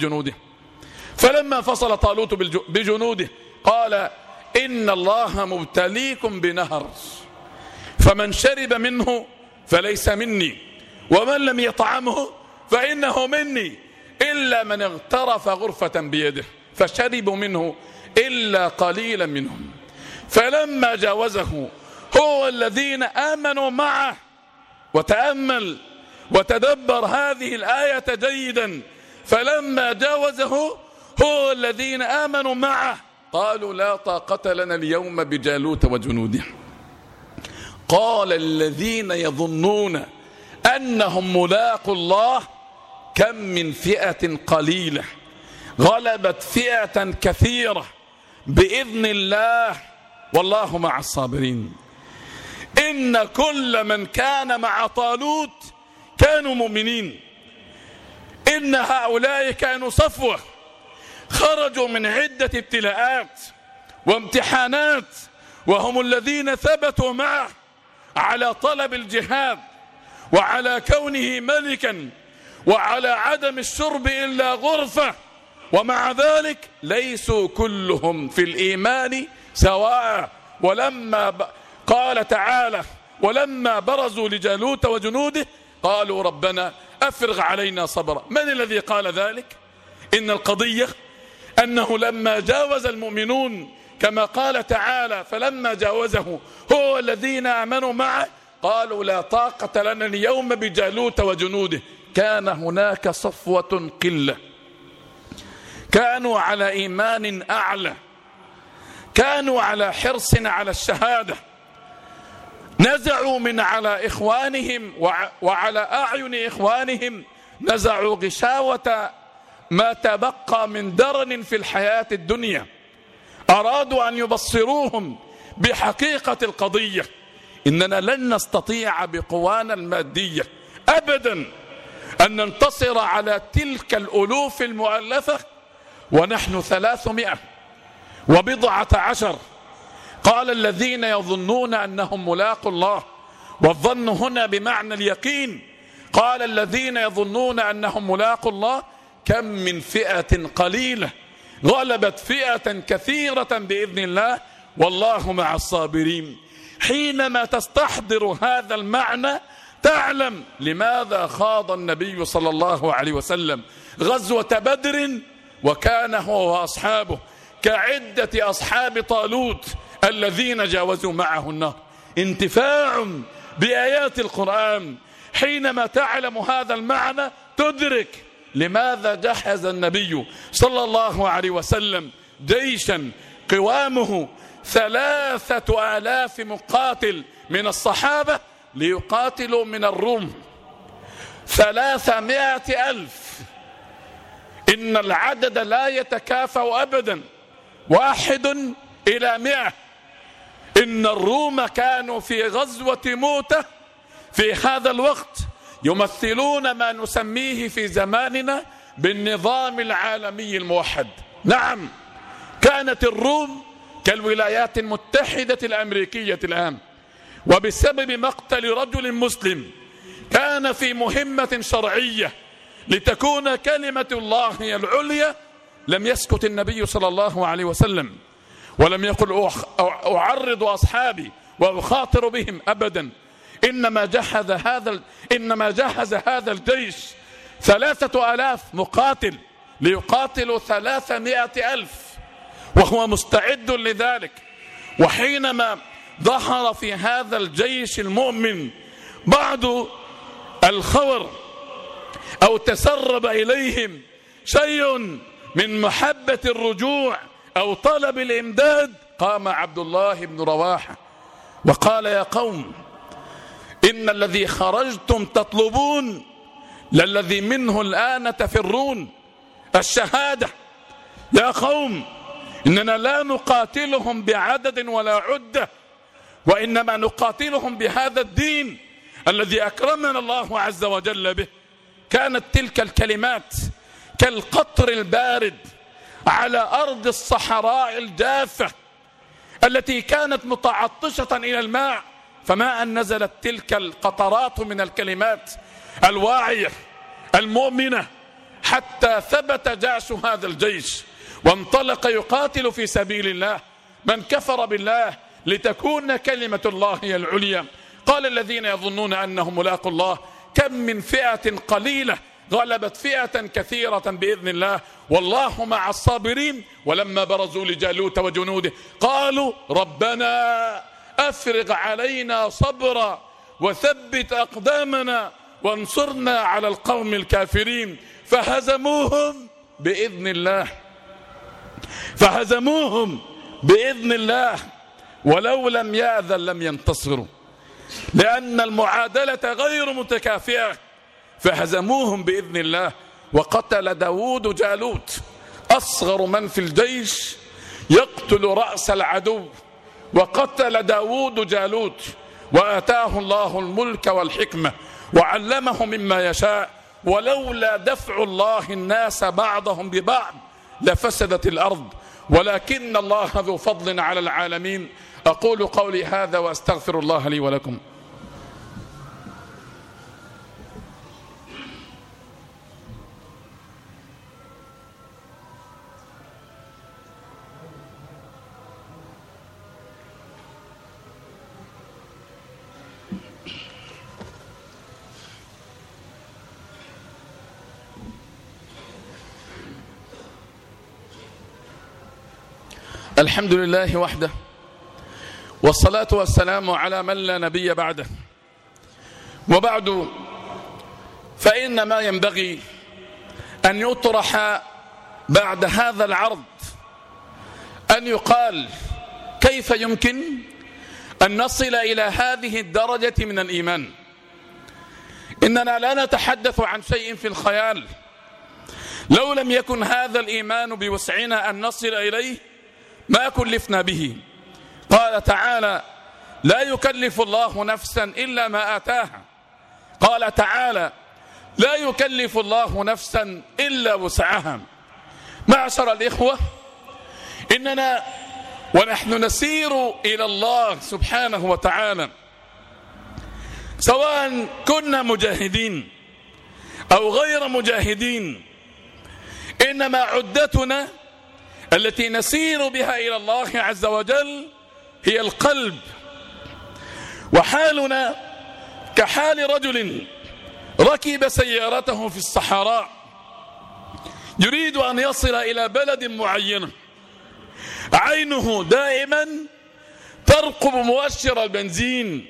طالوت بجنوده قال: إن الله مبتليكم بنهر، فمن شرب منه فليس مني ومن لم يطعمه فإنه مني إلا من اغترف غرفة بيده، فشربوا منه إلا قليلا منهم. فلما جاوزه هو الذين آمنوا معه، وتأمل وتدبر هذه الآية جيدا، فلما جاوزه هو الذين آمنوا معه قالوا: لا طاقة لنا اليوم بجالوت وجنوده. قال الذين يظنون أنهم ملاقوا الله: كم من فئة قليلة غلبت فئة كثيرة بإذن الله والله مع الصابرين. إن كل من كان مع طالوت كانوا مؤمنين. إن هؤلاء كانوا صفوة، خرجوا من عدة ابتلاءات وامتحانات، وهم الذين ثبتوا معه على طلب الجهاد وعلى كونه ملكا وعلى عدم الشرب إلا غرفة. ومع ذلك ليسوا كلهم في الإيمان سواء. قال تعالى: ولما برزوا لجالوت وجنوده قالوا ربنا أفرغ علينا صبرا. من الذي قال ذلك؟ إن القضية أنه لما جاوز المؤمنون كما قال تعالى فلما جاوزه هو الذين آمنوا معه قالوا لا طاقة لنا اليوم بجالوت وجنوده. كان هناك صفوة قلة كانوا على إيمان أعلى، كانوا على حرص على الشهادة، نزعوا من على إخوانهم وعلى أعين إخوانهم، نزعوا غشاوة ما تبقى من درن في الحياة الدنيا. أرادوا أن يبصروهم بحقيقة القضية. إننا لن نستطيع بقوانا المادية أبدا أن ننتصر على تلك الألوف المؤلفة ونحن 310. قال الذين يظنون أنهم ملاقوا الله، والظن هنا بمعنى اليقين. قال الذين يظنون أنهم ملاقوا الله كم من فئة قليلة غلبت فئة كثيرة بإذن الله والله مع الصابرين. حينما تستحضر هذا المعنى تعلم لماذا خاض النبي صلى الله عليه وسلم غزوة بدر وكان هو وأصحابه كعدة أصحاب طالوت الذين جاوزوا معه النهر. انتفاع بآيات القرآن. حينما تعلم هذا المعنى تدرك لماذا جهز النبي صلى الله عليه وسلم جيشا قوامه 3000 مقاتل من الصحابة ليقاتلوا من الروم 300,000. إن العدد لا يتكافأ أبدا، 1:100. إن الروم كانوا في غزوة موتة في هذا الوقت يمثلون ما نسميه في زماننا بالنظام العالمي الموحد. نعم، كانت الروم كالولايات المتحدة الأمريكية الآن، وبسبب مقتل رجل مسلم كان في مهمة شرعية لتكون كلمة الله هي العليا لم يسكت النبي صلى الله عليه وسلم ولم يقل أعرض أصحابي وأخاطر بهم أبدا. إنما جهز هذا الجيش 3000 مقاتل ليقاتلوا 300,000 وهو مستعد لذلك. وحينما ظهر في هذا الجيش المؤمن بعض الخور أو تسرب إليهم شيء من محبة الرجوع أو طلب الإمداد قام عبد الله بن رواحة وقال يا قوم إن الذي خرجتم تطلبون للذي منه الآن تفرون، الشهادة. يا قوم إننا لا نقاتلهم بعدد ولا عدة، وإنما نقاتلهم بهذا الدين الذي أكرمنا الله عز وجل به. كانت تلك الكلمات كالقطر البارد على أرض الصحراء الجافة التي كانت متعطشة إلى الماء، فما أن نزلت تلك القطرات من الكلمات الواعية المؤمنة حتى ثبت جعش هذا الجيش وانطلق يقاتل في سبيل الله من كفر بالله لتكون كلمة الله هي العليا. قال الذين يظنون أنهم ملاقوا الله كم من فئة قليلة غلبت فئة كثيرة بإذن الله والله مع الصابرين. ولما برزوا لجالوت وجنوده قالوا ربنا أفرغ علينا صبرا وثبت أقدامنا وانصرنا على القوم الكافرين. فهزموهم بإذن الله، فهزموهم بإذن الله، ولو لم يأذن لم ينتصروا، لأن المعادلة غير متكافئة. فهزموهم بإذن الله. وقتل داود جالوت أصغر من في الجيش يقتل رأس العدو، وقتل داود جالوت وآتاه الله الملك والحكمة وعلمه مما يشاء. ولولا دفع الله الناس بعضهم ببعض لفسدت الأرض، ولكن الله ذو فضل على العالمين. أقول قولي هذا وأستغفر الله لي ولكم. الحمد لله وحده، والصلاة والسلام على من لا نبي بعده. وبعد، فإن ما ينبغي أن يطرح بعد هذا العرض أن يقال: كيف يمكن أن نصل إلى هذه الدرجة من الإيمان؟ إننا لا نتحدث عن شيء في الخيال. لو لم يكن هذا الإيمان بوسعنا أن نصل إليه ما كلفنا به. قال تعالى: لا يكلف الله نفسا إلا ما آتاها. قال تعالى: لا يكلف الله نفسا إلا وسعها. معشر الإخوة، إننا ونحن نسير إلى الله سبحانه وتعالى، سواء كنا مجاهدين أو غير مجاهدين، إنما عدتنا التي نسير بها إلى الله عز وجل هي القلب. وحالنا كحال رجل ركب سيارته في الصحراء يريد أن يصل إلى بلد معين، عينه دائما ترقب مؤشر البنزين،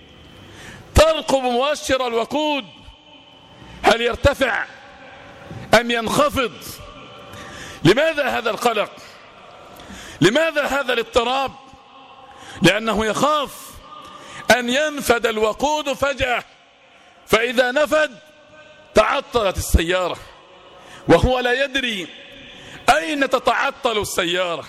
ترقب مؤشر الوقود، هل يرتفع أم ينخفض؟ لماذا هذا القلق؟ لماذا هذا الاضطراب؟ لأنه يخاف أن ينفد الوقود فجأة، فإذا نفد تعطلت السيارة وهو لا يدري أين تتعطل السيارة.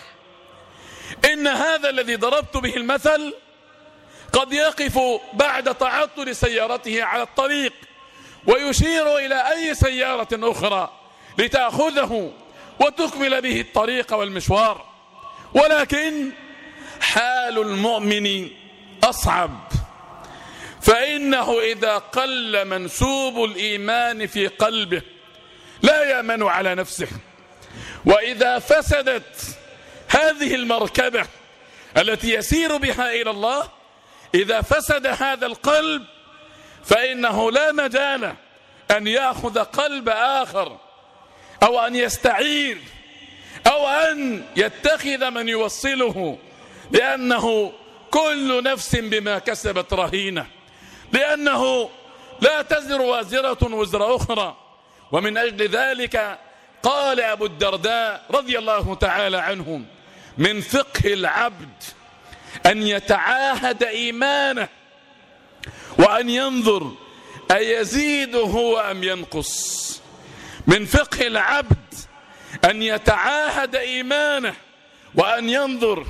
إن هذا الذي ضربت به المثل قد يقف بعد تعطل سيارته على الطريق ويشير إلى أي سيارة أخرى لتأخذه وتكمل به الطريق والمشوار. ولكن حال المؤمن أصعب، فإنه إذا قل منسوب الإيمان في قلبه لا يأمن على نفسه، وإذا فسدت هذه المركبة التي يسير بها إلى الله، إذا فسد هذا القلب فإنه لا مجال أن يأخذ قلب آخر أو أن يستعير أو أن يتخذ من يوصله، لأنه كل نفس بما كسبت رهينة، لأنه لا تزر وازرة وزر أخرى. ومن أجل ذلك قال أبو الدرداء رضي الله تعالى عنه: من فقه العبد أن يتعاهد إيمانه وأن ينظر أيزيده أم ينقص. من فقه العبد أن يتعاهد إيمانه وأن ينظر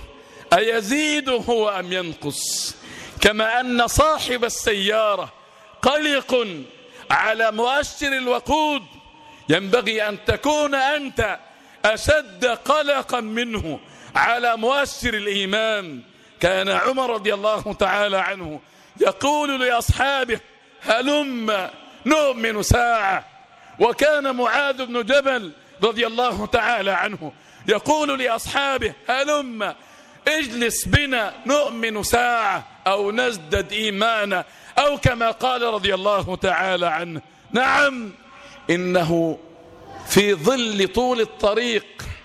أيزيده أم ينقص. كما أن صاحب السيارة قلق على مؤشر الوقود، ينبغي أن تكون أنت أشد قلقا منه على مؤشر الإيمان. كان عمر رضي الله تعالى عنه يقول لأصحابه: هلم نؤمن ساعة. وكان معاذ بن جبل رضي الله تعالى عنه يقول لأصحابه: هلم اجلس بنا نؤمن ساعة أو نزدد إيمانا، أو كما قال رضي الله تعالى عنه. نعم، إنه في ظل طول الطريق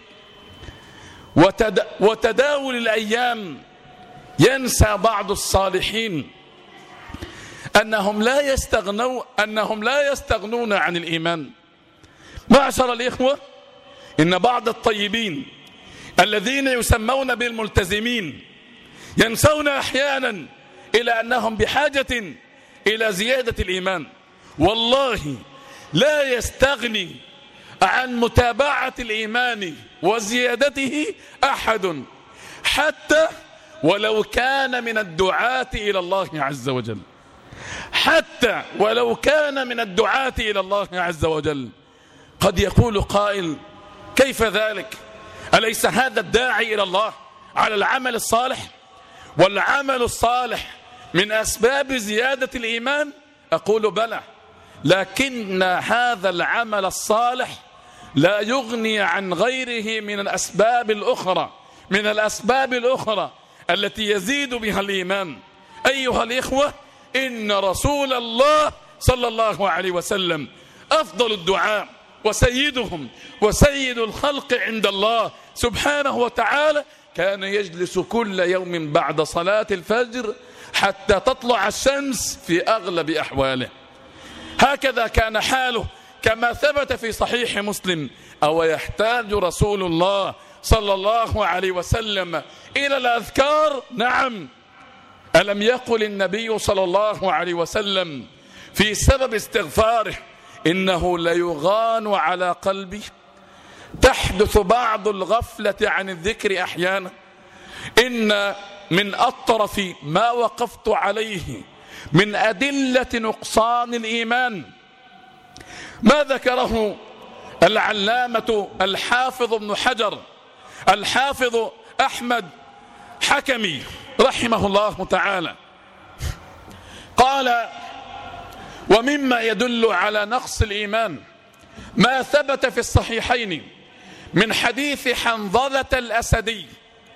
وتداول الأيام ينسى بعض الصالحين أنهم لا يستغنون عن الإيمان. معشر الإخوة، إن بعض الطيبين الذين يسمون بالملتزمين ينسون أحيانا إلى أنهم بحاجة إلى زيادة الإيمان. والله لا يستغني عن متابعة الإيمان وزيادته أحد، حتى ولو كان من الدعاة إلى الله عز وجل، حتى ولو كان من الدعاة إلى الله عز وجل. قد يقول قائل: كيف ذلك؟ أليس هذا الداعي إلى الله على العمل الصالح؟ والعمل الصالح من أسباب زيادة الإيمان. أقول بلى، لكن هذا العمل الصالح لا يغني عن غيره من الأسباب الأخرى التي يزيد بها الإيمان. أيها الإخوة، إن رسول الله صلى الله عليه وسلم أفضل الدعاء وسيدهم وسيد الخلق عند الله سبحانه وتعالى كان يجلس كل يوم بعد صلاة الفجر حتى تطلع الشمس في أغلب أحواله. هكذا كان حاله كما ثبت في صحيح مسلم. أو يحتاج رسول الله صلى الله عليه وسلم إلى الأذكار؟ نعم. ألم يقل النبي صلى الله عليه وسلم في سبب استغفاره: إنه ليغان على قلبي، تحدث بعض الغفلة عن الذكر أحيانا، إن من أطرف ما وقفت عليه من أدلة نقصان الإيمان ما ذكره العلامة الحافظ ابن حجر الحافظ أحمد حكمي رحمه الله تعالى. قال: ومما يدل على نقص الإيمان ما ثبت في الصحيحين من حديث حنظلة الأسدي.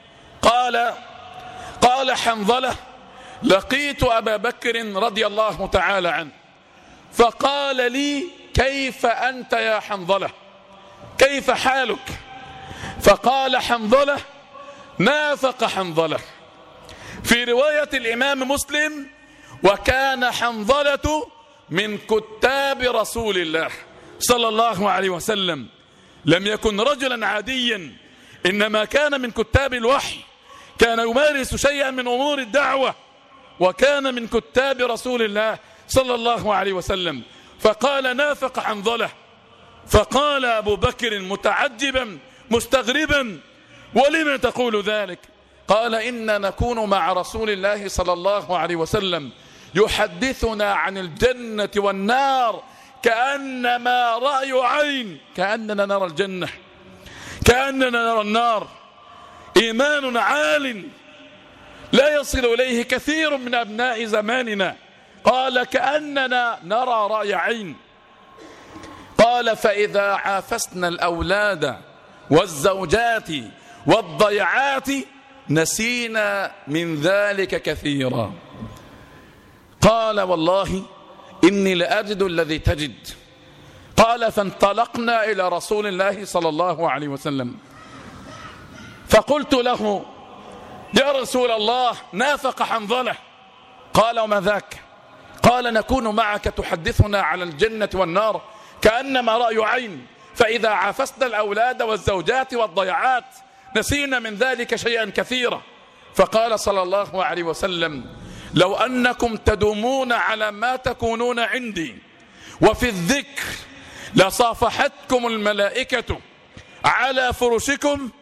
قال حنظلة: لقيت أبا بكر رضي الله تعالى عنه فقال لي: كيف أنت يا حنظلة؟ كيف حالك؟ فقال حنظلة: نافق حنظلة. في رواية الإمام مسلم: وكان حنظلة من كتاب رسول الله صلى الله عليه وسلم، لم يكن رجلا عاديا، إنما كان من كتاب الوحي، كان يمارس شيئا من أمور الدعوة، وكان من كتاب رسول الله صلى الله عليه وسلم. فقال: نافق حنظلة. فقال أبو بكر متعجبا مستغربا: ولم تقول ذلك؟ قال: إننا نكون مع رسول الله صلى الله عليه وسلم يحدثنا عن الجنة والنار كأنما رأي عين، كأننا نرى الجنة كأننا نرى النار. إيمان عال لا يصل إليه كثير من أبناء زماننا. قال: كأننا نرى رأي عين. قال: فإذا عافسنا الأولاد والزوجات والضيعات نسينا من ذلك كثيرا. قال: والله إني لأجد الذي تجد. قال: فانطلقنا إلى رسول الله صلى الله عليه وسلم فقلت له: يا رسول الله، نافق حنظلة. قال: وما ذاك؟ قال: نكون معك تحدثنا على الجنة والنار كأنما رأي عين، فإذا عافسنا الأولاد والزوجات والضيعات نسينا من ذلك شيئا كثيرا. فقال صلى الله عليه وسلم: لو أنكم تدومون على ما تكونون عندي وفي الذكر لصافحتكم الملائكة على فرشكم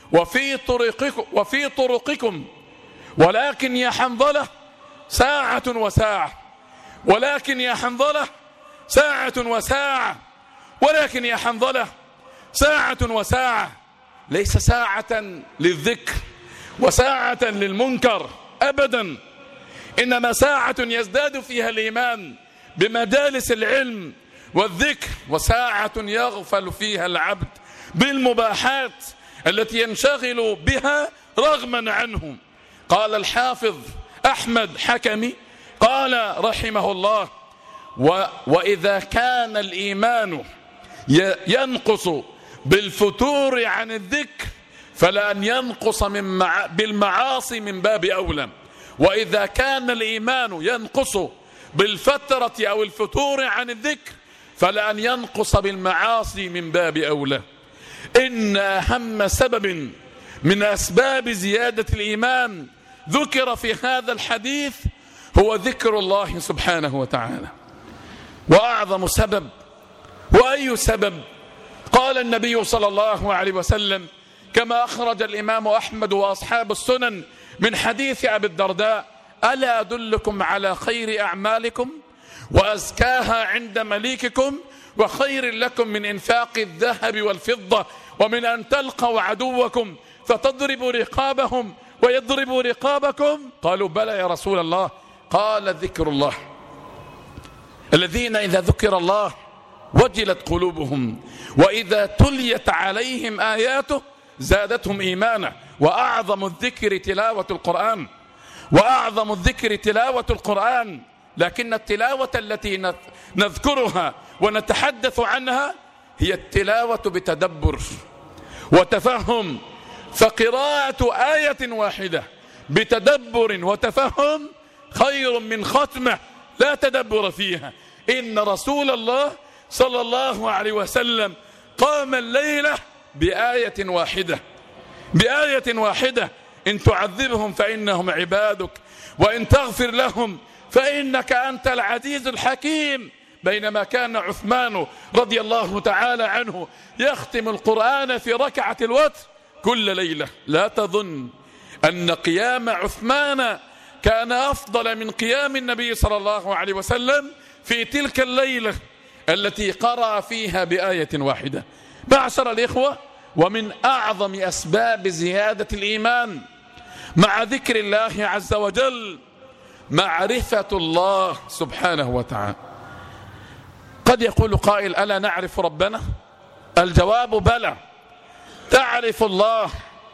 وفي طرقكم، ولكن يا حنظلة ساعة وساعة، ولكن يا حنظلة ساعة وساعة، ولكن يا حنظلة ساعة وساعة. ليس ساعة للذكر وساعة للمنكر أبدا، إنما ساعة يزداد فيها الإيمان بمجالس العلم والذكر، وساعة يغفل فيها العبد بالمباحات التي ينشغل بها رغما عنه. قال الحافظ أحمد حكمي قال رحمه الله: وإذا كان الإيمان ينقص بالفتور عن الذكر فلأن ينقص بالمعاصي من باب أولى، وإذا كان الإيمان ينقص بالفترة أو الفتور عن الذكر فلأن ينقص بالمعاصي من باب أولى. إن أهم سبب من أسباب زيادة الإيمان ذكر في هذا الحديث هو ذكر الله سبحانه وتعالى. وأعظم سبب، وأي سبب؟ قال النبي صلى الله عليه وسلم كما أخرج الإمام أحمد وأصحاب السنن من حديث أبي الدرداء: ألا أدلكم على خير أعمالكم وأزكاها عند مليككم وخير لكم من إنفاق الذهب والفضة ومن أن تلقوا عدوكم فتضربوا رقابهم ويضربوا رقابكم؟ قالوا: بلى يا رسول الله. قال: ذكر الله، الذين إذا ذكر الله وجلت قلوبهم وإذا تليت عليهم آياته زادتهم إيمانا. وأعظم الذكر تلاوة القرآن، وأعظم الذكر تلاوة القرآن. لكن التلاوة التي نذكرها ونتحدث عنها هي التلاوة بتدبر وتفهم، فقراءة آية واحدة بتدبر وتفهم خير من ختمة لا تدبر فيها. إن رسول الله صلى الله عليه وسلم قام الليلة بآية واحدة إن تعذبهم فإنهم عبادك وإن تغفر لهم فإنك أنت العزيز الحكيم. بينما كان عثمان رضي الله تعالى عنه يختم القرآن في ركعة الوتر كل ليلة. لا تظن أن قيام عثمان كان أفضل من قيام النبي صلى الله عليه وسلم في تلك الليلة التي قرأ فيها بآية واحدة. معشر الإخوة، ومن أعظم أسباب زيادة الإيمان مع ذكر الله عز وجل معرفة الله سبحانه وتعالى. قد يقول قائل: ألا نعرف ربنا؟ الجواب: بلى، تعرف الله،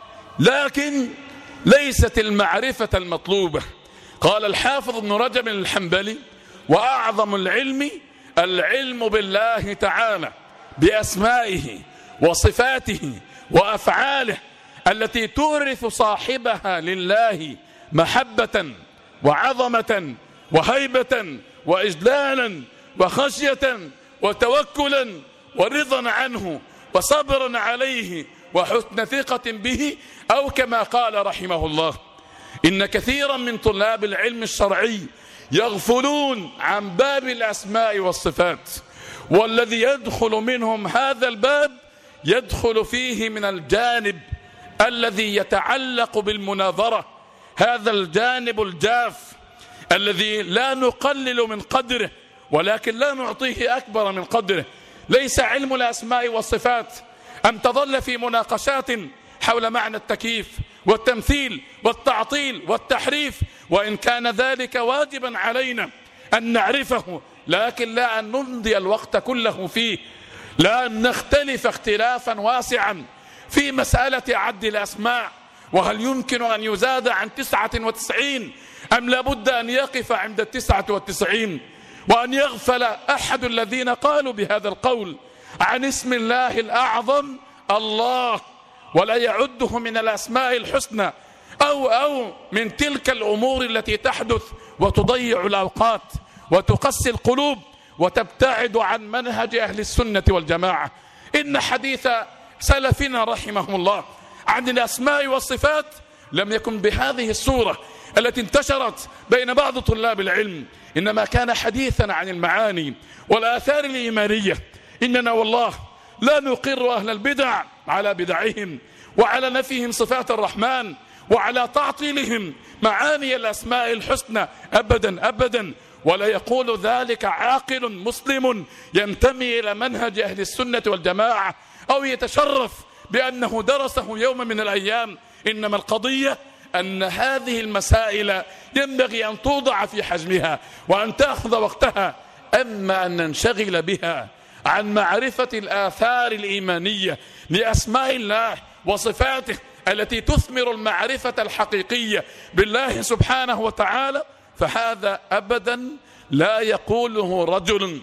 لكن ليست المعرفة المطلوبة. قال الحافظ ابن رجب الحنبلي: وأعظم العلم العلم بالله تعالى بأسمائه وصفاته وأفعاله التي تورث صاحبها لله محبة وعظمة وهيبة وإجلالا وخشية وتوكلا ورضا عنه وصبرا عليه وحسن ثقة به. أو كما قال رحمه الله: إن كثيرا من طلاب العلم الشرعي يغفلون عن باب الأسماء والصفات، والذي يدخل منهم هذا الباب يدخل فيه من الجانب الذي يتعلق بالمناظرة، هذا الجانب الجاف الذي لا نقلل من قدره ولكن لا نعطيه أكبر من قدره. ليس علم الأسماء والصفات أن تظل في مناقشات حول معنى التكييف والتمثيل والتعطيل والتحريف، وإن كان ذلك واجبا علينا أن نعرفه، لكن لا أن نمضي الوقت كله فيه، لا أن نختلف اختلافا واسعا في مسألة عد الأسماء، وهل يمكن أن يزاد عن 99 أم لابد أن يقف عند 99، وأن يغفل أحد الذين قالوا بهذا القول عن اسم الله الأعظم الله ولا يعده من الأسماء الحسنى أو من تلك الأمور التي تحدث وتضيع الأوقات وتقسي القلوب وتبتعد عن منهج أهل السنة والجماعة. إن حديث سلفنا رحمهم الله عن الأسماء والصفات لم يكن بهذه الصورة التي انتشرت بين بعض طلاب العلم، إنما كان حديثا عن المعاني والآثار الإيمانية. إننا والله لا نقر أهل البدع على بدعهم وعلى نفيهم صفات الرحمن وعلى تعطيلهم معاني الأسماء الحسنى أبدا أبدا، ولا يقول ذلك عاقل مسلم ينتمي إلى منهج أهل السنة والجماعة أو يتشرف بأنه درسه يوم من الأيام. إنما القضية أن هذه المسائل ينبغي أن توضع في حجمها وأن تأخذ وقتها، أما أن ننشغل بها عن معرفة الآثار الإيمانية لأسماء الله وصفاته التي تثمر المعرفة الحقيقية بالله سبحانه وتعالى، فهذا أبدا لا يقوله رجل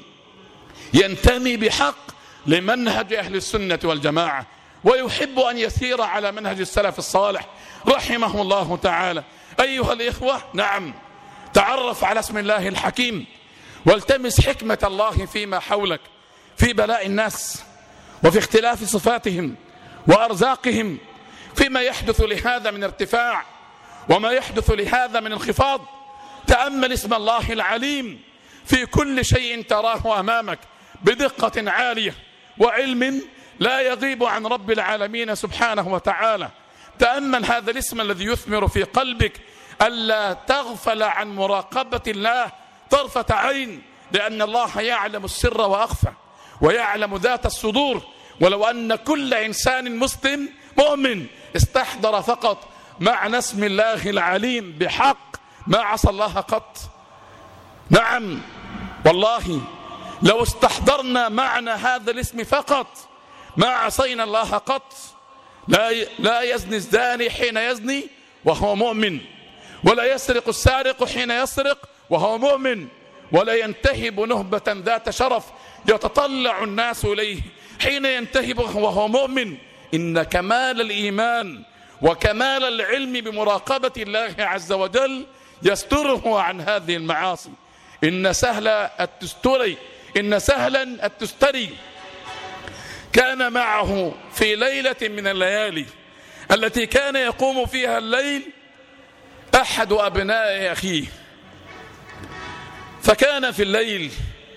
ينتمي بحق لمنهج أهل السنة والجماعة ويحب أن يسير على منهج السلف الصالح رحمه الله تعالى. أيها الإخوة، نعم، تعرف على اسم الله الحكيم والتمس حكمة الله فيما حولك في بلاء الناس وفي اختلاف صفاتهم وأرزاقهم، فيما يحدث لهذا من ارتفاع وما يحدث لهذا من انخفاض. تأمل اسم الله العليم في كل شيء تراه أمامك بدقة عالية وعلم لا يغيب عن رب العالمين سبحانه وتعالى. تأمل هذا الاسم الذي يثمر في قلبك ألا تغفل عن مراقبة الله طرفة عين، لأن الله يعلم السر وأخفى ويعلم ذات الصدور. ولو أن كل إنسان مسلم مؤمن استحضر فقط معنى اسم الله العليم بحق ما عصى الله قط. نعم والله، لو استحضرنا معنى هذا الاسم فقط ما عصينا الله قط. لا يزني الزاني حين يزني وهو مؤمن، ولا يسرق السارق حين يسرق وهو مؤمن، ولا ينتهب نهبة ذات شرف يتطلع الناس إليه حين ينتهب وهو مؤمن. إن كمال الإيمان وكمال العلم بمراقبة الله عز وجل يستره عن هذه المعاصي. إن سهلا التستري كان معه في ليلة من الليالي التي كان يقوم فيها الليل أحد أبناء أخيه، فكان في الليل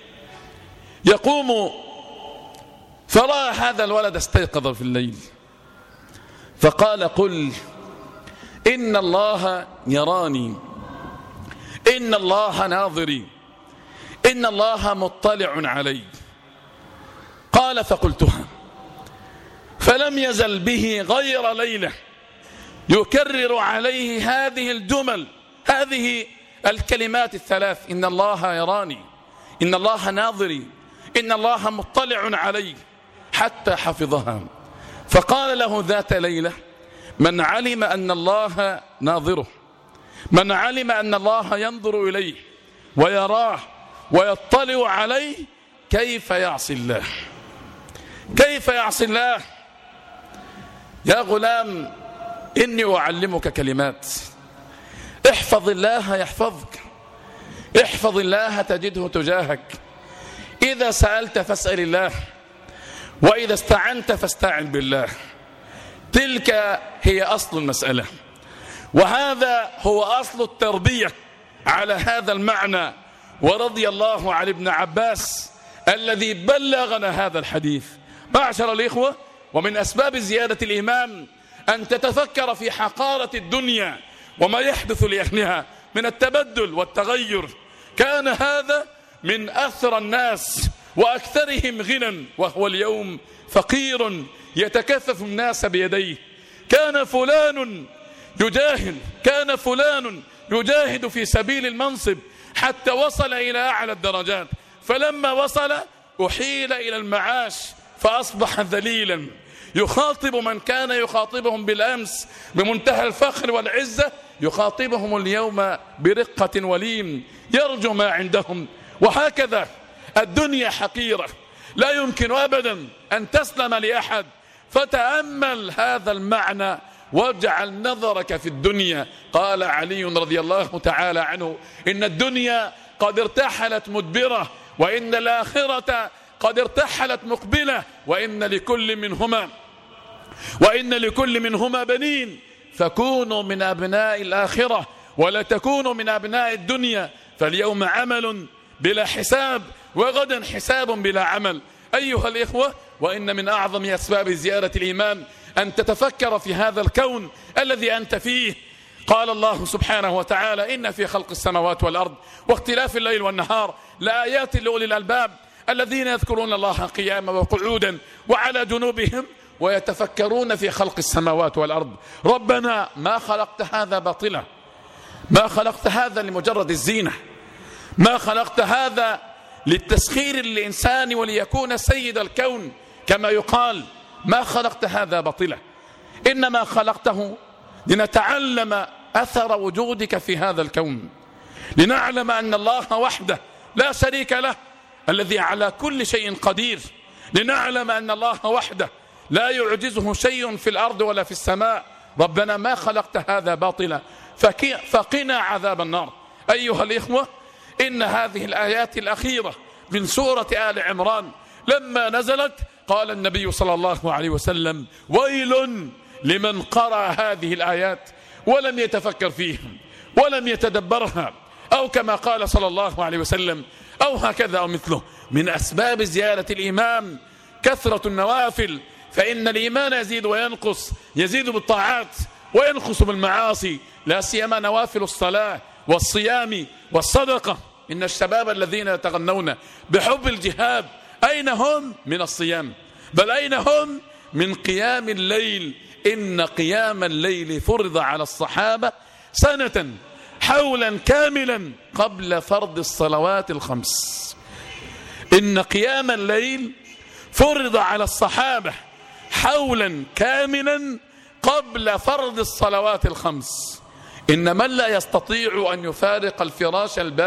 يقوم فرأى هذا الولد استيقظ في الليل فقال: قل إن الله يراني، إن الله ناظري، إن الله مطلع علي. قال: فقلتها، فلم يزل به غير ليلة يكرر عليه هذه الجمل، هذه الكلمات الثلاث: إن الله يراني، إن الله ناظري، إن الله مطلع علي، حتى حفظها. فقال له ذات ليلة: من علم أن الله ناظره، من علم أن الله ينظر إليه ويراه ويطلع عليه، كيف يعصي الله؟ كيف يعصي الله؟ يا غلام، إني أعلمك كلمات، احفظ الله يحفظك، احفظ الله تجده تجاهك، إذا سألت فاسأل الله، وإذا استعنت فاستعن بالله. تلك هي أصل المسألة، وهذا هو أصل التربية على هذا المعنى. ورضي الله عن ابن عباس الذي بلغنا هذا الحديث. معشر الإخوة، ومن أسباب زيادة الإيمان أن تتفكر في حقارة الدنيا وما يحدث لأهلها من التبدل والتغير. كان هذا من أثرى الناس وأكثرهم غنى، وهو اليوم فقير يتكفف الناس بيديه. كان فلان يجاهد في سبيل المنصب حتى وصل إلى أعلى الدرجات، فلما وصل أحيل إلى المعاش فأصبح ذليلا، يخاطب من كان يخاطبهم بالأمس بمنتهى الفخر والعزة، يخاطبهم اليوم برقة ولين، يرجو ما عندهم. وهكذا الدنيا حقيرة، لا يمكن أبدا أن تسلم لأحد. فتأمل هذا المعنى واجعل نظرك في الدنيا. قال علي رضي الله تعالى عنه: إن الدنيا قد ارتحلت مدبرة، وإن الآخرة قد ارتحلت مقبلة، وإن لكل منهما بنين، فكونوا من أبناء الآخرة ولا تكونوا من أبناء الدنيا، فاليوم عمل بلا حساب وغدا حساب بلا عمل. أيها الإخوة، وإن من أعظم أسباب زيادة الإيمان أن تتفكر في هذا الكون الذي أنت فيه. قال الله سبحانه وتعالى: إن في خلق السماوات والأرض واختلاف الليل والنهار لآيات لأولي الألباب الذين يذكرون الله قياما وقعودا وعلى جنوبهم ويتفكرون في خلق السماوات والأرض. ربنا ما خلقت هذا باطلا، ما خلقت هذا لمجرد الزينة، ما خلقت هذا للتسخير للإنسان وليكون سيد الكون كما يقال، ما خلقت هذا باطلا، إنما خلقته لنتعلم أثر وجودك في هذا الكون، لنعلم أن الله وحده لا شريك له الذي على كل شيء قدير، لنعلم أن الله وحده لا يعجزه شيء في الأرض ولا في السماء. ربنا ما خلقت هذا باطلا فقنا عذاب النار. أيها الإخوة، إن هذه الآيات الأخيرة من سورة آل عمران لما نزلت قال النبي صلى الله عليه وسلم: ويل لمن قرأ هذه الآيات ولم يتفكر فيها ولم يتدبرها، أو كما قال صلى الله عليه وسلم، أو هكذا أو مثله. من أسباب زيادة الإيمان كثرة النوافل، فإن الإيمان يزيد وينقص، يزيد بالطاعات وينقص بالمعاصي، لا سيما نوافل الصلاة والصيام والصدقة. إن الشباب الذين يتغنون بحب الجهاد أين هم من الصيام؟ بل أين هم من قيام الليل؟ إن قيام الليل فرض على الصحابة سنة حولا كاملا قبل فرض الصلوات الخمس. إن قيام الليل فرض على الصحابة حولا كاملا قبل فرض الصلوات الخمس. إن من لا يستطيع أن يفارق الفراش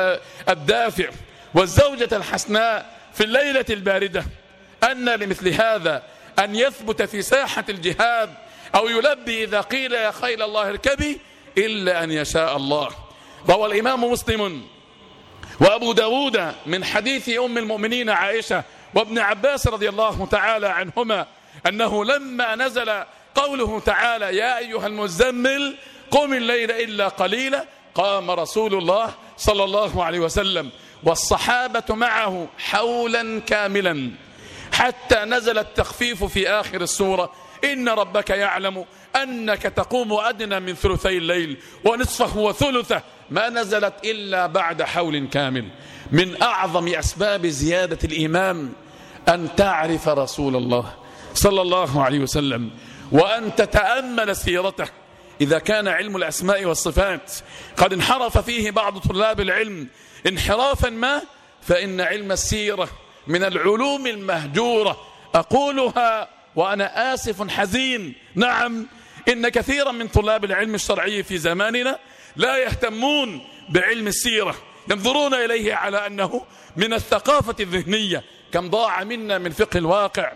الدافئ والزوجة الحسناء في الليلة الباردة، أن لمثل هذا أن يثبت في ساحة الجهاد أو يلبي إذا قيل يا خيل الله اركبي إلا أن يشاء الله. روى الإمام مسلم وأبو داود من حديث أم المؤمنين عائشة وابن عباس رضي الله تعالى عنهما أنه لما نزل قوله تعالى يا أيها المزمل قم الليل إلا قليلا قام رسول الله صلى الله عليه وسلم والصحابة معه حولا كاملا حتى نزل التخفيف في آخر السورة إن ربك يعلم أنك تقوم أدنى من ثلثي الليل ونصفه وثلثه ما نزلت إلا بعد حول كامل. من أعظم أسباب زيادة الإيمان أن تعرف رسول الله صلى الله عليه وسلم وأن تتأمل سيرته. إذا كان علم الأسماء والصفات قد انحرف فيه بعض طلاب العلم انحرافا ما، فإن علم السيرة من العلوم المهجورة. أقولها وأنا آسف حزين، نعم إن كثيرا من طلاب العلم الشرعي في زماننا لا يهتمون بعلم السيرة، ينظرون إليه على أنه من الثقافة الذهنية. كم ضاع منا من فقه الواقع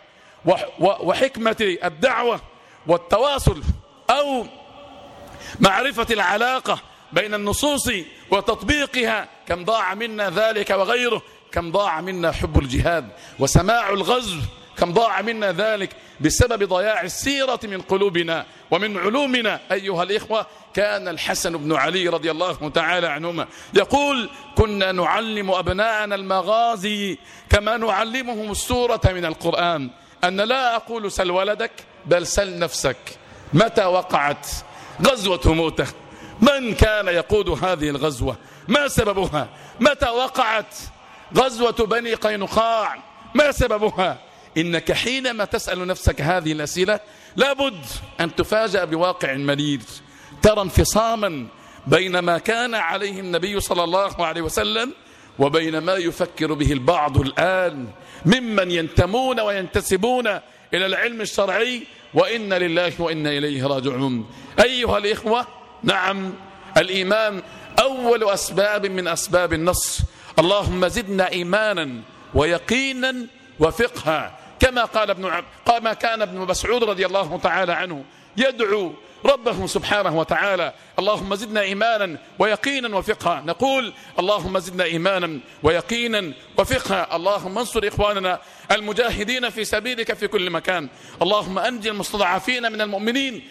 وحكمة الدعوة والتواصل أو معرفة العلاقة بين النصوص وتطبيقها، كم ضاع منا ذلك وغيره. كم ضاع منا حب الجهاد وسماع الغزو، كم ضاع منا ذلك بسبب ضياع السيرة من قلوبنا ومن علومنا. أيها الإخوة، كان الحسن بن علي رضي الله تعالى عنهما يقول كنا نعلم أبناءنا المغازي كما نعلمهم السورة من القرآن. أن لا أقول سل ولدك بل سل نفسك متى وقعت غزوة موتة، من كان يقود هذه الغزوة، ما سببها، متى وقعت غزوة بني قينقاع، ما سببها. إنك حينما تسأل نفسك هذه الأسئلة لابد أن تفاجأ بواقع مرير. ترى انفصاما بين ما كان عليه النبي صلى الله عليه وسلم وبين ما يفكر به البعض الآن ممن ينتمون وينتسبون إلى العلم الشرعي، وإن لله وإنا إليه راجعون. أيها الإخوة، نعم الإيمان أول أسباب من أسباب النصر. اللهم زدنا إيمانا ويقينا وفقها، كما كان ابن مسعود رضي الله تعالى عنه يدعو ربه سبحانه وتعالى اللهم زدنا إيمانا ويقينا وفقها. نقول اللهم زدنا إيمانا ويقينا وفقها. اللهم انصر إخواننا المجاهدين في سبيلك في كل مكان. اللهم أنجي المستضعفين من المؤمنين.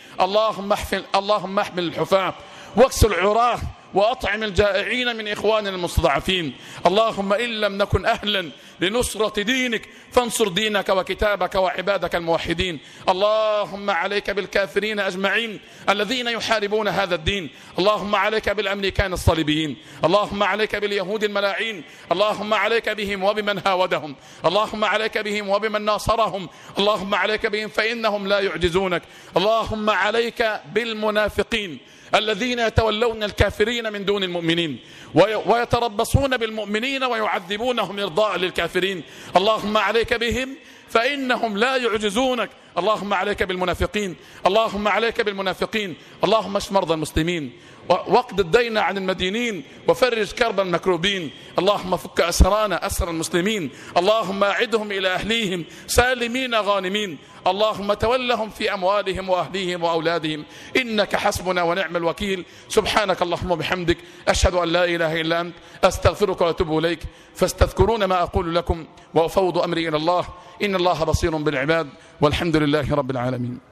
اللهم احمل الحفاة واكس العراة وأطعم الجائعين من إخواننا المستضعفين. اللهم إن لم نكن أهلا لنصرة دينك فانصر دينك وكتابك وعبادك الموحدين. اللهم عليك بالكافرين أجمعين الذين يحاربون هذا الدين. اللهم عليك بالأمريكان الصليبيين. اللهم عليك باليهود الملاعين. اللهم عليك بهم وبمن هاودهم. اللهم عليك بهم وبمن ناصرهم. اللهم عليك بهم فإنهم لا يعجزونك. اللهم عليك بالمنافقين الذين يتولون الكافرين من دون المؤمنين ويتربصون بالمؤمنين ويعذبونهم إرضاء للكافرين. اللهم عليك بهم فإنهم لا يعجزونك. اللهم عليك بالمنافقين. اللهم عليك بالمنافقين. اللهم اشف مرضى المسلمين واقض الدين عن المدينين وفرج كرب المكروبين. اللهم فك أسرانا أسر المسلمين. اللهم أعدهم إلى أهليهم سالمين غانمين. اللهم تولهم في أموالهم وأهليهم وأولادهم إنك حسبنا ونعم الوكيل. سبحانك اللهم وبحمدك أشهد أن لا إله إلا أنت أستغفرك وأتوب إليك. فاستذكرون ما أقول لكم وأفوض أمري إلى الله إن الله بصير بالعباد والحمد لله رب العالمين.